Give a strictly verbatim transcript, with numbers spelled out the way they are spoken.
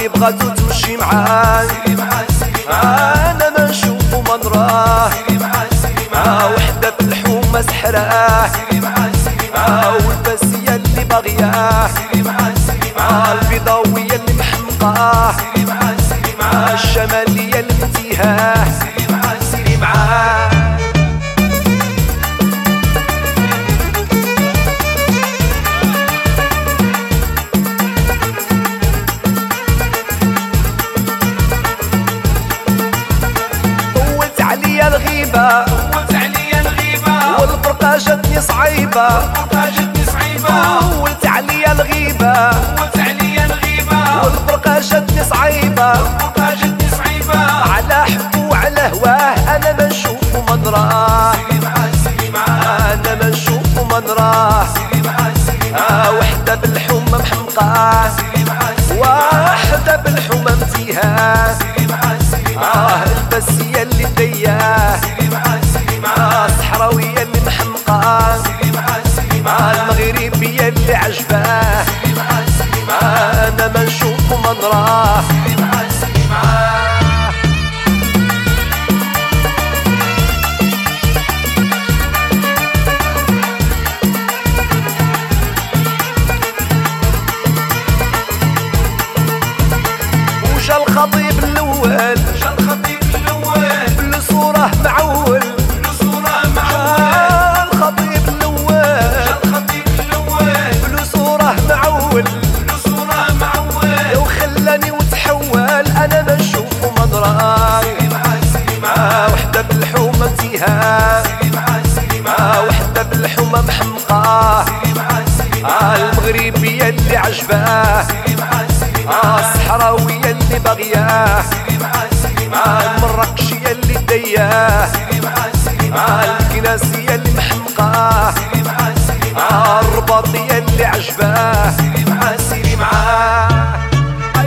يبغى تمشي معاه انا ما نشوف وما نراه وحده في الحومه سحراه والباسيه اللي باغياه البيضاويه اللي محمقاه الشماليه اللي متيهاه سيري معاه طولت عليا الغيبه طولت عليا الغيبة والفرقه جاتني صعيبه والفرقة جتني صعيبة طولت عليا الغيبة طولت عليا الغيبة والفرقة جاتني صعيبة والفرقة جتني صعيبة على حبه وعلى هواه أنا ما نشوف وما نراه سيري معاه سيري معاه أنا ما نشوف وما نراه سيري معاه سيري آه معاه وحدة بالحومة محمقاه سيري معاه سيري واحدة بالحومة متيهاه سيري معاه سيري آه معاه الباسية اللي دياه سيري معاه سيري آه معاه الصحراوية اللي محمقاه سيري معاه سيري آه معاه المغربية اللي عجباه سيري معاه سيري معاه آه أنا ما نشوف وما نراه سيري معاه سيري معاه وجا الخطيب الأول جا الخطيب الأول بالصورة معول بصورة معول آه الخطيب الأول جا الخطيب الأول بالصورة معول بصورة معول لو خلاني وتحول أنا ما نشوف وما نراه سيري معاه سيري معاه آه وحدة بالحومة متيهاه سيري معاه سيري آه معاه وحدة بالحومة محمقاه سيري معاه سيري آه معاه المغربية اللي عجباه سيري معاه سيري آه معاه الصحراوية اللي باغياه سيري معاه سيري آه معاه المراكشية اللي دياه